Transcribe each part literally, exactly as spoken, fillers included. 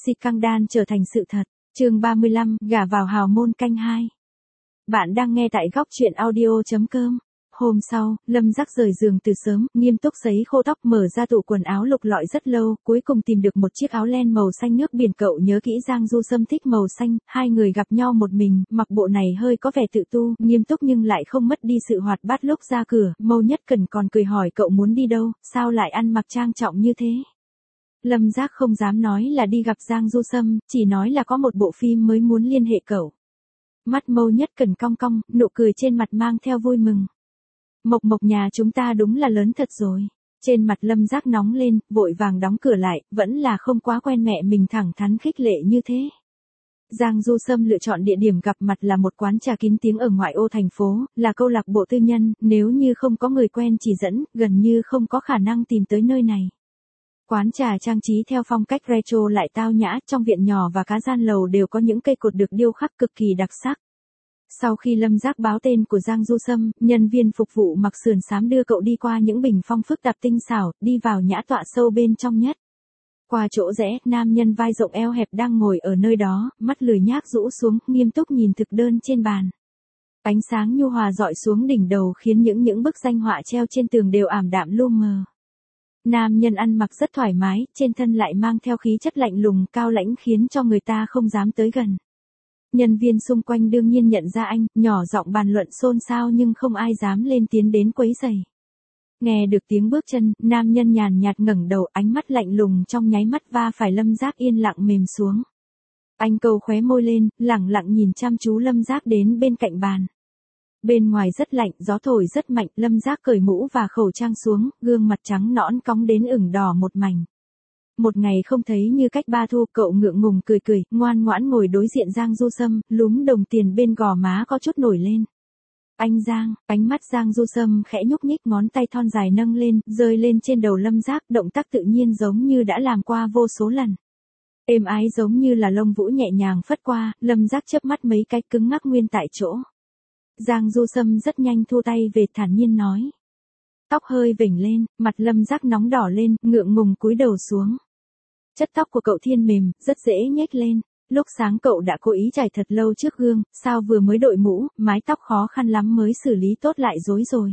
Scandal trở thành sự thật. Chương ba mươi lăm, gả vào hào môn canh hai. Bạn đang nghe tại góc truyện audio chấm com. Hôm sau, Lâm Giác rời giường từ sớm, nghiêm túc sấy khô tóc, mở ra tủ quần áo lục lọi rất lâu, cuối cùng tìm được một chiếc áo len màu xanh nước biển. Cậu nhớ kỹ Giang Du Sâm thích màu xanh, hai người gặp nhau một mình, mặc bộ này hơi có vẻ tự tu, nghiêm túc nhưng lại không mất đi sự hoạt bát lúc ra cửa. Mâu Nhất Cần còn cười hỏi cậu muốn đi đâu, sao lại ăn mặc trang trọng như thế. Lâm Giác không dám nói là đi gặp Giang Du Sâm, chỉ nói là có một bộ phim mới muốn liên hệ cậu. Mắt Mâu Nhất Cần cong cong, nụ cười trên mặt mang theo vui mừng. Mộc Mộc nhà chúng ta đúng là lớn thật rồi. Trên mặt Lâm Giác nóng lên, vội vàng đóng cửa lại, vẫn là không quá quen mẹ mình thẳng thắn khích lệ như thế. Giang Du Sâm lựa chọn địa điểm gặp mặt là một quán trà kín tiếng ở ngoại ô thành phố, là câu lạc bộ tư nhân, nếu như không có người quen chỉ dẫn, gần như không có khả năng tìm tới nơi này. Quán trà trang trí theo phong cách retro lại tao nhã, trong viện nhỏ và cá gian lầu đều có những cây cột được điêu khắc cực kỳ đặc sắc. Sau khi Lâm Giác báo tên của Giang Du Sâm, nhân viên phục vụ mặc sườn xám đưa cậu đi qua những bình phong phức tạp tinh xảo, đi vào nhã tọa sâu bên trong nhất. Qua chỗ rẽ, nam nhân vai rộng eo hẹp đang ngồi ở nơi đó, mắt lười nhác rũ xuống, nghiêm túc nhìn thực đơn trên bàn. Ánh sáng nhu hòa rọi xuống đỉnh đầu khiến những những bức danh họa treo trên tường đều ảm đạm lu mờ. Nam nhân ăn mặc rất thoải mái, trên thân lại mang theo khí chất lạnh lùng cao lãnh khiến cho người ta không dám tới gần. Nhân viên xung quanh đương nhiên nhận ra anh, nhỏ giọng bàn luận xôn xao nhưng không ai dám lên tiến đến quấy rầy. Nghe được tiếng bước chân, nam nhân nhàn nhạt ngẩng đầu, ánh mắt lạnh lùng trong nháy mắt va phải Lâm Giác yên lặng mềm xuống. Anh câu khóe môi lên, lẳng lặng nhìn chăm chú Lâm Giác đến bên cạnh bàn. Bên ngoài rất lạnh, gió thổi rất mạnh, Lâm Giác cởi mũ và khẩu trang xuống, gương mặt trắng nõn cong đến ửng đỏ một mảnh. Một ngày không thấy như cách ba thu, cậu ngượng ngùng cười cười, ngoan ngoãn ngồi đối diện Giang Du Sâm, lúm đồng tiền bên gò má có chút nổi lên. Anh Giang, ánh mắt Giang Du Sâm khẽ nhúc nhích, ngón tay thon dài nâng lên, rơi lên trên đầu Lâm Giác, động tác tự nhiên giống như đã làm qua vô số lần. Êm ái giống như là lông vũ nhẹ nhàng phất qua, Lâm Giác chớp mắt mấy cái cứng ngắc nguyên tại chỗ. Giang Du Sâm rất nhanh thu tay về, thản nhiên nói. Tóc hơi vểnh lên, mặt Lâm Giác nóng đỏ lên, ngượng ngùng cúi đầu xuống. Chất tóc của cậu thiên mềm, rất dễ nhếch lên. Lúc sáng cậu đã cố ý chải thật lâu trước gương, sao vừa mới đội mũ, mái tóc khó khăn lắm mới xử lý tốt lại rối rồi.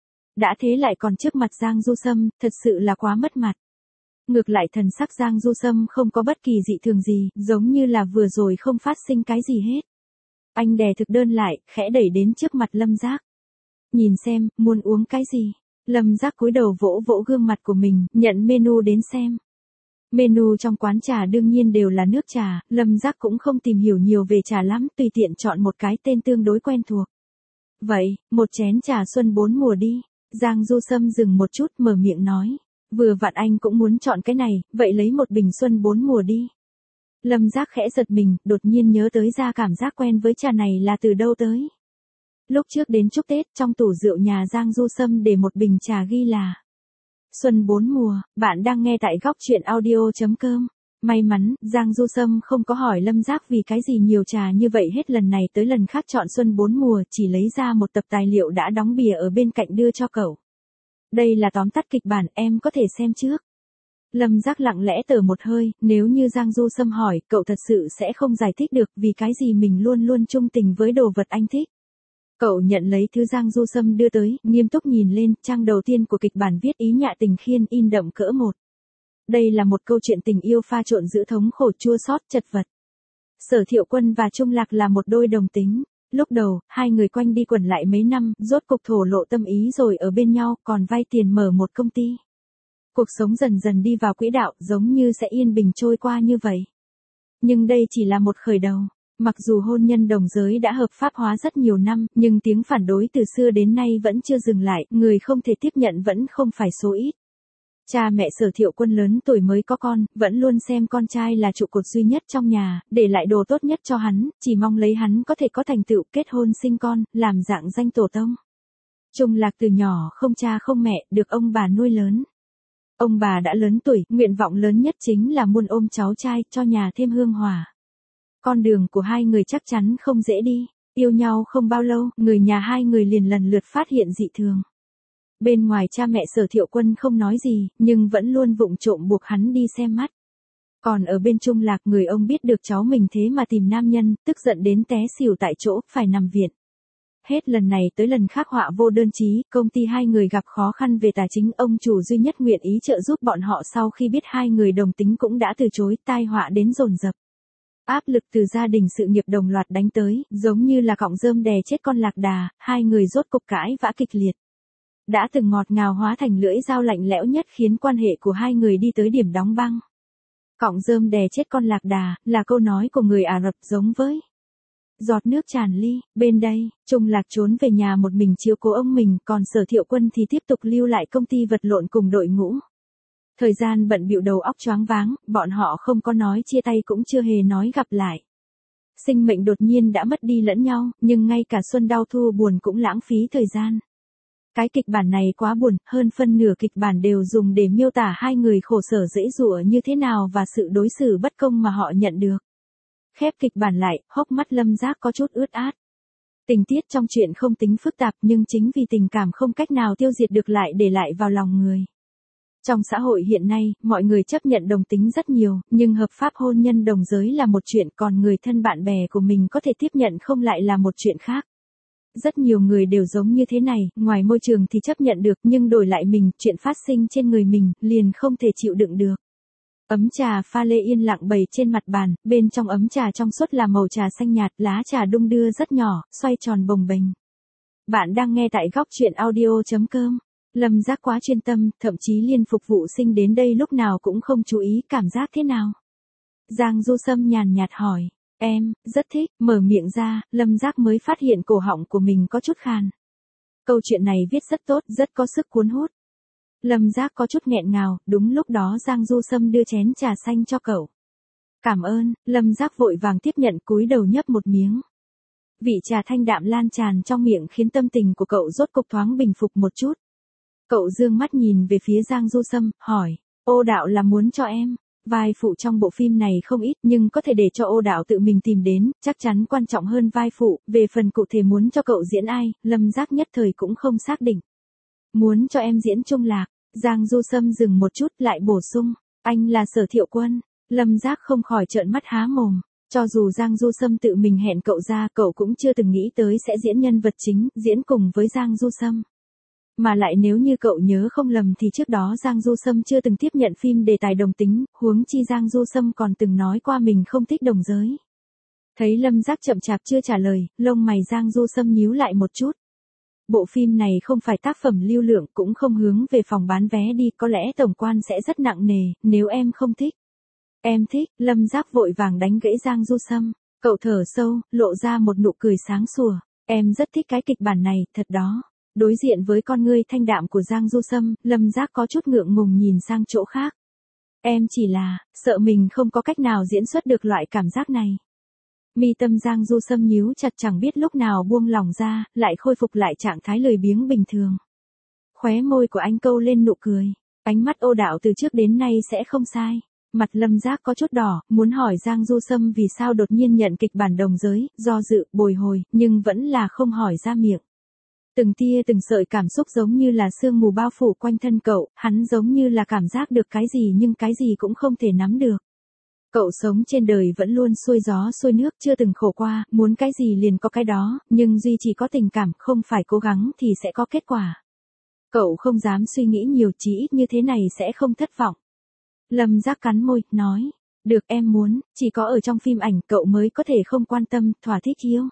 Đã thế lại còn trước mặt Giang Du Sâm, thật sự là quá mất mặt. Ngược lại thần sắc Giang Du Sâm không có bất kỳ dị thường gì, giống như là vừa rồi không phát sinh cái gì hết. Anh đè thực đơn lại, khẽ đẩy đến trước mặt Lâm Giác. Nhìn xem, muốn uống cái gì? Lâm Giác cúi đầu vỗ vỗ gương mặt của mình, nhận menu đến xem. Menu trong quán trà đương nhiên đều là nước trà, Lâm Giác cũng không tìm hiểu nhiều về trà lắm, tùy tiện chọn một cái tên tương đối quen thuộc. Vậy, một chén trà xuân bốn mùa đi. Giang Du Sâm dừng một chút mở miệng nói. Vừa vặn anh cũng muốn chọn cái này, vậy lấy một bình xuân bốn mùa đi. Lâm Giác khẽ giật mình, đột nhiên nhớ tới ra cảm giác quen với trà này là từ đâu tới. Lúc trước đến chúc Tết, trong tủ rượu nhà Giang Du Sâm để một bình trà ghi là Xuân bốn mùa. Bạn đang nghe tại góc truyện audio chấm com. May mắn, Giang Du Sâm không có hỏi Lâm Giác vì cái gì nhiều trà như vậy hết, lần này tới lần khác chọn xuân bốn mùa, chỉ lấy ra một tập tài liệu đã đóng bìa ở bên cạnh đưa cho cậu. Đây là tóm tắt kịch bản, em có thể xem trước. Lâm Giác lặng lẽ thở một hơi, nếu như Giang Du Sâm hỏi, cậu thật sự sẽ không giải thích được vì cái gì mình luôn luôn trung tình với đồ vật anh thích. Cậu nhận lấy thứ Giang Du Sâm đưa tới, nghiêm túc nhìn lên, trang đầu tiên của kịch bản viết ý nhạ tình khiên in đậm cỡ một. Đây là một câu chuyện tình yêu pha trộn giữa thống khổ chua xót chật vật. Sở Thiệu Quân và Trung Lạc là một đôi đồng tính. Lúc đầu, hai người quanh đi quẩn lại mấy năm, rốt cục thổ lộ tâm ý rồi ở bên nhau, còn vay tiền mở một công ty. Cuộc sống dần dần đi vào quỹ đạo, giống như sẽ yên bình trôi qua như vậy. Nhưng đây chỉ là một khởi đầu. Mặc dù hôn nhân đồng giới đã hợp pháp hóa rất nhiều năm, nhưng tiếng phản đối từ xưa đến nay vẫn chưa dừng lại, người không thể tiếp nhận vẫn không phải số ít. Cha mẹ Sở Thiệu Quân lớn tuổi mới có con, vẫn luôn xem con trai là trụ cột duy nhất trong nhà, để lại đồ tốt nhất cho hắn, chỉ mong lấy hắn có thể có thành tựu, kết hôn sinh con, làm dạng danh tổ tông. Trung Lạc từ nhỏ không cha không mẹ, được ông bà nuôi lớn. Ông bà đã lớn tuổi, nguyện vọng lớn nhất chính là muốn ôm cháu trai, cho nhà thêm hương hòa. Con đường của hai người chắc chắn không dễ đi, yêu nhau không bao lâu, người nhà hai người liền lần lượt phát hiện dị thường. Bên ngoài cha mẹ Sở Thiệu Quân không nói gì, nhưng vẫn luôn vụng trộm buộc hắn đi xem mắt. Còn ở bên Trung Lạc, người ông biết được cháu mình thế mà tìm nam nhân, tức giận đến té xỉu tại chỗ, phải nằm viện. Hết lần này tới lần khác họa vô đơn chí, công ty hai người gặp khó khăn về tài chính, ông chủ duy nhất nguyện ý trợ giúp bọn họ sau khi biết hai người đồng tính cũng đã từ chối, tai họa đến dồn dập. Áp lực từ gia đình sự nghiệp đồng loạt đánh tới, giống như là cọng rơm đè chết con lạc đà, hai người rốt cục cãi vã kịch liệt. Đã từng ngọt ngào hóa thành lưỡi dao lạnh lẽo nhất, khiến quan hệ của hai người đi tới điểm đóng băng. Cọng rơm đè chết con lạc đà, là câu nói của người Ả Rập giống với giọt nước tràn ly. Bên đây, Trung Lạc trốn về nhà một mình chiếu cố ông mình, còn Sở Thiệu Quân thì tiếp tục lưu lại công ty vật lộn cùng đội ngũ. Thời gian bận bịu đầu óc choáng váng, bọn họ không có nói chia tay cũng chưa hề nói gặp lại. Sinh mệnh đột nhiên đã mất đi lẫn nhau, nhưng ngay cả xuân đau thu buồn cũng lãng phí thời gian. Cái kịch bản này quá buồn, hơn phân nửa kịch bản đều dùng để miêu tả hai người khổ sở dễ dụa như thế nào và sự đối xử bất công mà họ nhận được. Khép kịch bản lại, hốc mắt Lâm Giác có chút ướt át. Tình tiết trong chuyện không tính phức tạp, nhưng chính vì tình cảm không cách nào tiêu diệt được lại để lại vào lòng người. Trong xã hội hiện nay, mọi người chấp nhận đồng tính rất nhiều, nhưng hợp pháp hôn nhân đồng giới là một chuyện, còn người thân bạn bè của mình có thể tiếp nhận không lại là một chuyện khác. Rất nhiều người đều giống như thế này, ngoài môi trường thì chấp nhận được, nhưng đổi lại mình, chuyện phát sinh trên người mình, liền không thể chịu đựng được. Ấm trà pha lê yên lặng bày trên mặt bàn, bên trong ấm trà trong suốt là màu trà xanh nhạt, lá trà đung đưa rất nhỏ, xoay tròn bồng bềnh. Bạn đang nghe tại góc truyện audio chấm com. Lâm Giác quá chuyên tâm, thậm chí liên phục vụ sinh đến đây lúc nào cũng không chú ý cảm giác thế nào. Giang Du Sâm nhàn nhạt hỏi, em, rất thích, mở miệng ra, Lâm Giác mới phát hiện cổ họng của mình có chút khàn. Câu chuyện này viết rất tốt, rất có sức cuốn hút. Lâm Giác có chút nghẹn ngào, đúng lúc đó Giang Du Sâm đưa chén trà xanh cho cậu. Cảm ơn, Lâm Giác vội vàng tiếp nhận, cúi đầu nhấp một miếng. Vị trà thanh đạm lan tràn trong miệng khiến tâm tình của cậu rốt cục thoáng bình phục một chút. Cậu dương mắt nhìn về phía Giang Du Sâm, hỏi, Ô Đạo là muốn cho em. Vai phụ trong bộ phim này không ít, nhưng có thể để cho Ô Đạo tự mình tìm đến, chắc chắn quan trọng hơn vai phụ. Về phần cụ thể muốn cho cậu diễn ai, Lâm Giác nhất thời cũng không xác định. Muốn cho em diễn Trung Lạc. Giang Du Sâm dừng một chút lại bổ sung, anh là Sở Thiệu Quân. Lâm Giác không khỏi trợn mắt há mồm. Cho dù Giang Du Sâm tự mình hẹn cậu ra, cậu cũng chưa từng nghĩ tới sẽ diễn nhân vật chính, diễn cùng với Giang Du Sâm. Mà lại nếu như cậu nhớ không lầm thì trước đó Giang Du Sâm chưa từng tiếp nhận phim đề tài đồng tính, huống chi Giang Du Sâm còn từng nói qua mình không thích đồng giới. Thấy Lâm Giác chậm chạp chưa trả lời, lông mày Giang Du Sâm nhíu lại một chút. Bộ phim này không phải tác phẩm lưu lượng, cũng không hướng về phòng bán vé đi, có lẽ tổng quan sẽ rất nặng nề, nếu em không thích. Em thích, Lâm Giác vội vàng đánh gãy Giang Du Sâm. Cậu thở sâu, lộ ra một nụ cười sáng sủa. Em rất thích cái kịch bản này, thật đó. Đối diện với con ngươi thanh đạm của Giang Du Sâm, Lâm Giác có chút ngượng ngùng nhìn sang chỗ khác. Em chỉ là, sợ mình không có cách nào diễn xuất được loại cảm giác này. Mi tâm Giang Du Sâm nhíu chặt, chẳng biết lúc nào buông lỏng ra, lại khôi phục lại trạng thái lười biếng bình thường. Khóe môi của anh câu lên nụ cười. Ánh mắt Ô Đạo từ trước đến nay sẽ không sai. Mặt Lâm Giác có chút đỏ, muốn hỏi Giang Du Sâm vì sao đột nhiên nhận kịch bản đồng giới, do dự, bồi hồi, nhưng vẫn là không hỏi ra miệng. Từng tia từng sợi cảm xúc giống như là sương mù bao phủ quanh thân cậu, hắn giống như là cảm giác được cái gì nhưng cái gì cũng không thể nắm được. Cậu sống trên đời vẫn luôn xuôi gió xuôi nước, chưa từng khổ qua, muốn cái gì liền có cái đó, nhưng duy chỉ có tình cảm, không phải cố gắng thì sẽ có kết quả. Cậu không dám suy nghĩ nhiều, chí ít như thế này sẽ không thất vọng. Lâm Giác cắn môi, nói, được em muốn, chỉ có ở trong phim ảnh cậu mới có thể không quan tâm, thỏa thích yêu.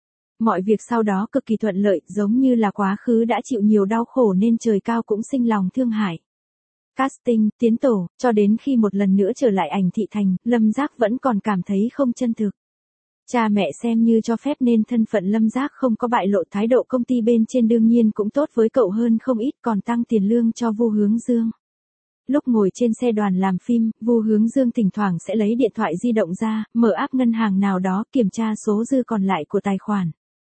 Mọi việc sau đó cực kỳ thuận lợi, giống như là quá khứ đã chịu nhiều đau khổ nên trời cao cũng sinh lòng thương hại. Casting, tiến tổ, cho đến khi một lần nữa trở lại ảnh thị thành, Lâm Giác vẫn còn cảm thấy không chân thực. Cha mẹ xem như cho phép nên thân phận Lâm Giác không có bại lộ, thái độ công ty bên trên đương nhiên cũng tốt với cậu hơn không ít, còn tăng tiền lương cho Vu Hướng Dương. Lúc ngồi trên xe đoàn làm phim, Vu Hướng Dương thỉnh thoảng sẽ lấy điện thoại di động ra, mở app ngân hàng nào đó, kiểm tra số dư còn lại của tài khoản.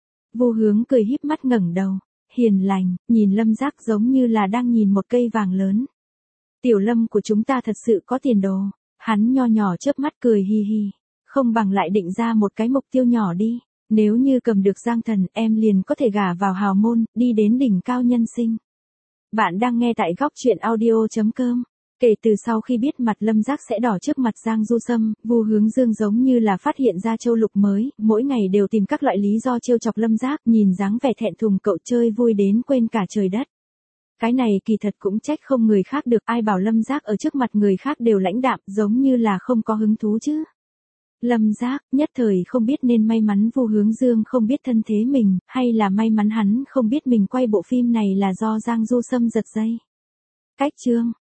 Vu Hướng cười híp mắt ngẩng đầu, hiền lành, nhìn Lâm Giác giống như là đang nhìn một cây vàng lớn. Tiểu Lâm của chúng ta thật sự có tiền đồ. Hắn nho nhỏ chớp mắt cười hi hi. Không bằng lại định ra một cái mục tiêu nhỏ đi. Nếu như cầm được Giang Thần, em liền có thể gả vào hào môn, đi đến đỉnh cao nhân sinh. Bạn đang nghe tại góc truyện audio chấm com. Kể từ sau khi biết mặt Lâm Giác sẽ đỏ trước mặt Giang Du Sâm, Vu Hướng Dương giống như là phát hiện ra châu lục mới, mỗi ngày đều tìm các loại lý do trêu chọc Lâm Giác, nhìn dáng vẻ thẹn thùng cậu chơi vui đến quên cả trời đất. Cái này kỳ thật cũng trách không người khác được, ai bảo Lâm Giác ở trước mặt người khác đều lãnh đạm, giống như là không có hứng thú chứ. Lâm Giác, nhất thời không biết nên may mắn Vu Hướng Dương không biết thân thế mình, hay là may mắn hắn không biết mình quay bộ phim này là do Giang Du Sâm giật dây. Cách chương